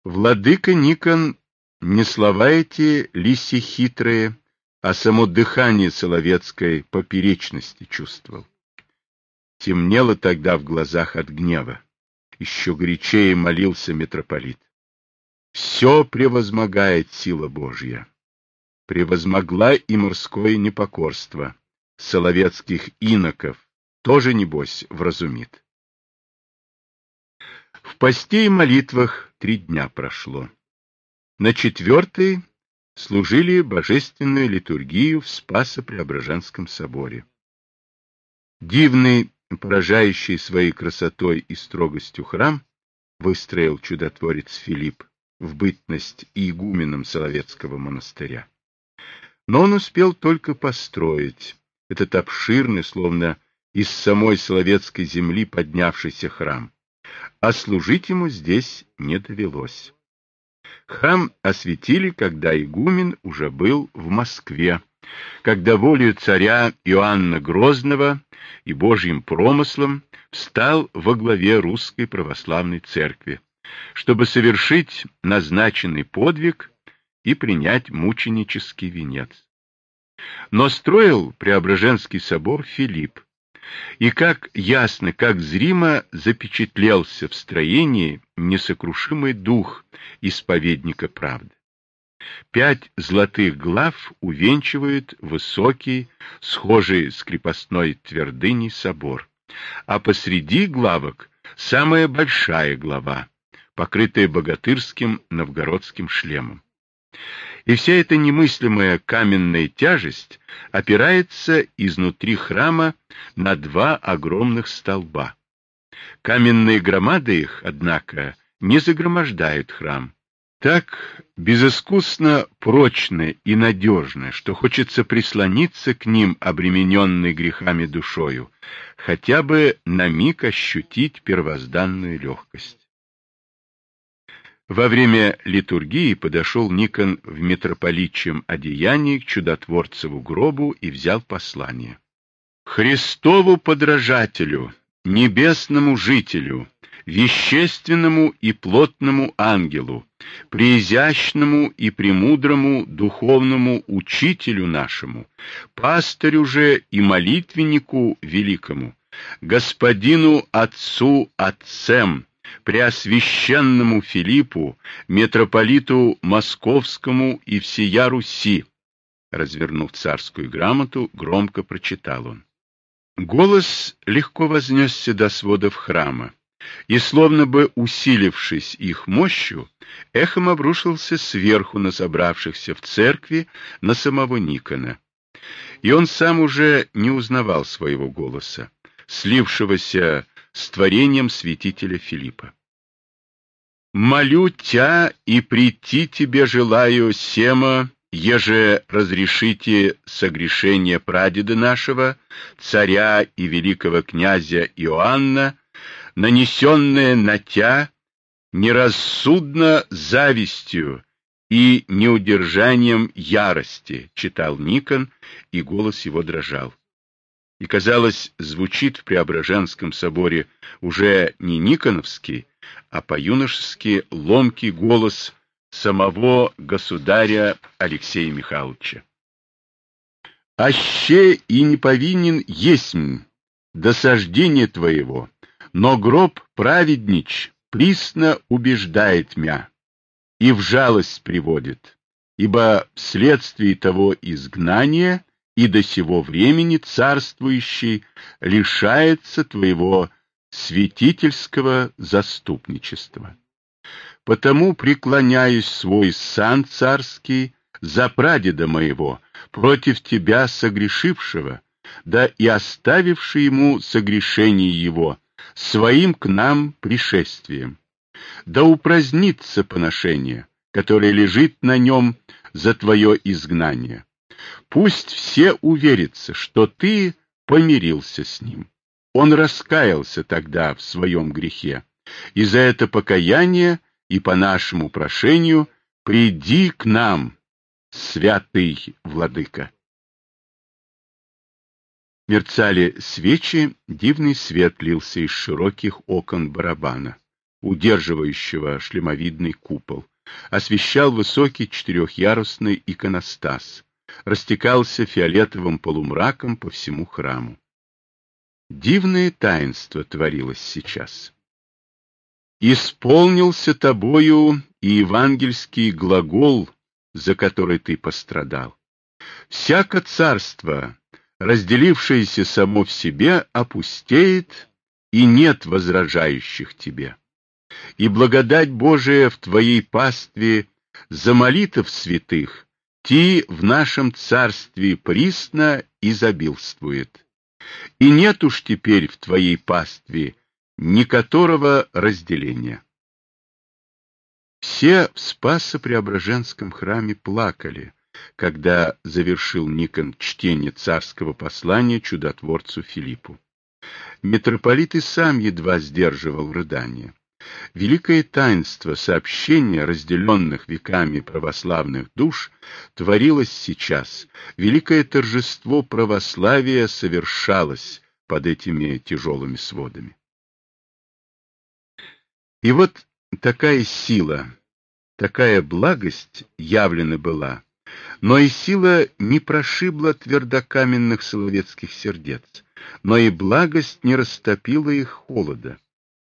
Владыка Никон не слова эти лиси хитрые, а само дыхание соловецкой поперечности чувствовал. Темнело тогда в глазах от гнева. Еще горячее молился митрополит. Все превозмогает сила Божья. Превозмогла и морское непокорство. Соловецких иноков тоже, небось, вразумит. В посте и молитвах 3 дня прошло. На 4-й служили божественную литургию в Спасо-Преображенском соборе. Дивный, поражающий своей красотой и строгостью храм выстроил чудотворец Филипп в бытность игуменом Соловецкого монастыря. Но он успел только построить этот обширный, словно из самой Соловецкой земли поднявшийся храм, а служить ему здесь не довелось. Храм осветили, когда игумен уже был в Москве, когда волею царя Иоанна Грозного и Божьим промыслом встал во главе Русской Православной Церкви, чтобы совершить назначенный подвиг и принять мученический венец. Но строил Преображенский собор Филипп, и как ясно, как зримо запечатлелся в строении несокрушимый дух исповедника правды. 5 золотых глав увенчивают высокий, схожий с крепостной твердыней собор, а посреди главок самая большая глава, покрытая богатырским новгородским шлемом. И вся эта немыслимая каменная тяжесть опирается изнутри храма на 2 огромных столба. Каменные громады их, однако, не загромождают храм. Так безыскусно прочны и надежны, что хочется прислониться к ним, обремененной грехами душою, хотя бы на миг ощутить первозданную легкость. Во время литургии подошел Никон в митрополичьем одеянии к чудотворцеву гробу и взял послание. «Христову подражателю, небесному жителю, вещественному и плотному ангелу, преизящному и премудрому духовному учителю нашему, пастырю же и молитвеннику великому, господину отцу отцем, преосвященному Филиппу, митрополиту Московскому и всея Руси». Развернув царскую грамоту, громко прочитал он. Голос легко вознесся до сводов храма, и, словно бы усилившись их мощью, эхом обрушился сверху на собравшихся в церкви, на самого Никона. И он сам уже не узнавал своего голоса, слившегося с творением святителя Филиппа. «Молю тя и прийти тебе желаю сема, еже разрешите согрешение прадеда нашего, царя и великого князя Иоанна, нанесенное на тя нерассудно завистью и неудержанием ярости», читал Никон, и голос его дрожал. И, казалось, звучит в Преображенском соборе уже не никоновский, а по-юношески ломкий голос самого государя Алексея Михайловича. «Аще и не повинен есмь досаждение твоего, но гроб праведнич присно убеждает мя и в жалость приводит, ибо вследствие того изгнания и до сего времени царствующий лишается твоего святительского заступничества. Потому преклоняюсь свой сан царский за прадеда моего, против тебя согрешившего, да и оставивший ему согрешение его, своим к нам пришествием. Да упразднится поношение, которое лежит на нем за твое изгнание. Пусть все уверятся, что ты помирился с ним. Он раскаялся тогда в своем грехе, и за это покаяние и по нашему прошению приди к нам, святый владыка». Мерцали свечи, дивный свет лился из широких окон барабана. удерживающего шлемовидный купол, освещал высокий четырехъярусный иконостас, растекался фиолетовым полумраком по всему храму. Дивное таинство творилось сейчас. Исполнился тобою и евангельский глагол, за который ты пострадал. Всяко царство, разделившееся само в себе, опустеет, и нет возражающих тебе. И благодать Божия в твоей пастве за молитв святых ти в нашем царстве присно изобилствует. И нет уж теперь в твоей пастве никоторого разделения. Все в Спасо-Преображенском храме плакали, когда завершил Никон чтение царского послания чудотворцу Филиппу. Митрополит и сам едва сдерживал рыдания. Великое таинство сообщения разделенных веками православных душ творилось сейчас. Великое торжество православия совершалось под этими тяжелыми сводами. И вот такая сила, такая благость явлена была, но и сила не прошибла твердокаменных соловецких сердец, но и благость не растопила их холода.